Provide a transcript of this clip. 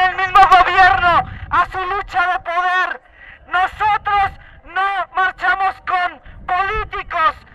el mismo gobierno a su lucha de poder. Nosotros no marchamos con políticos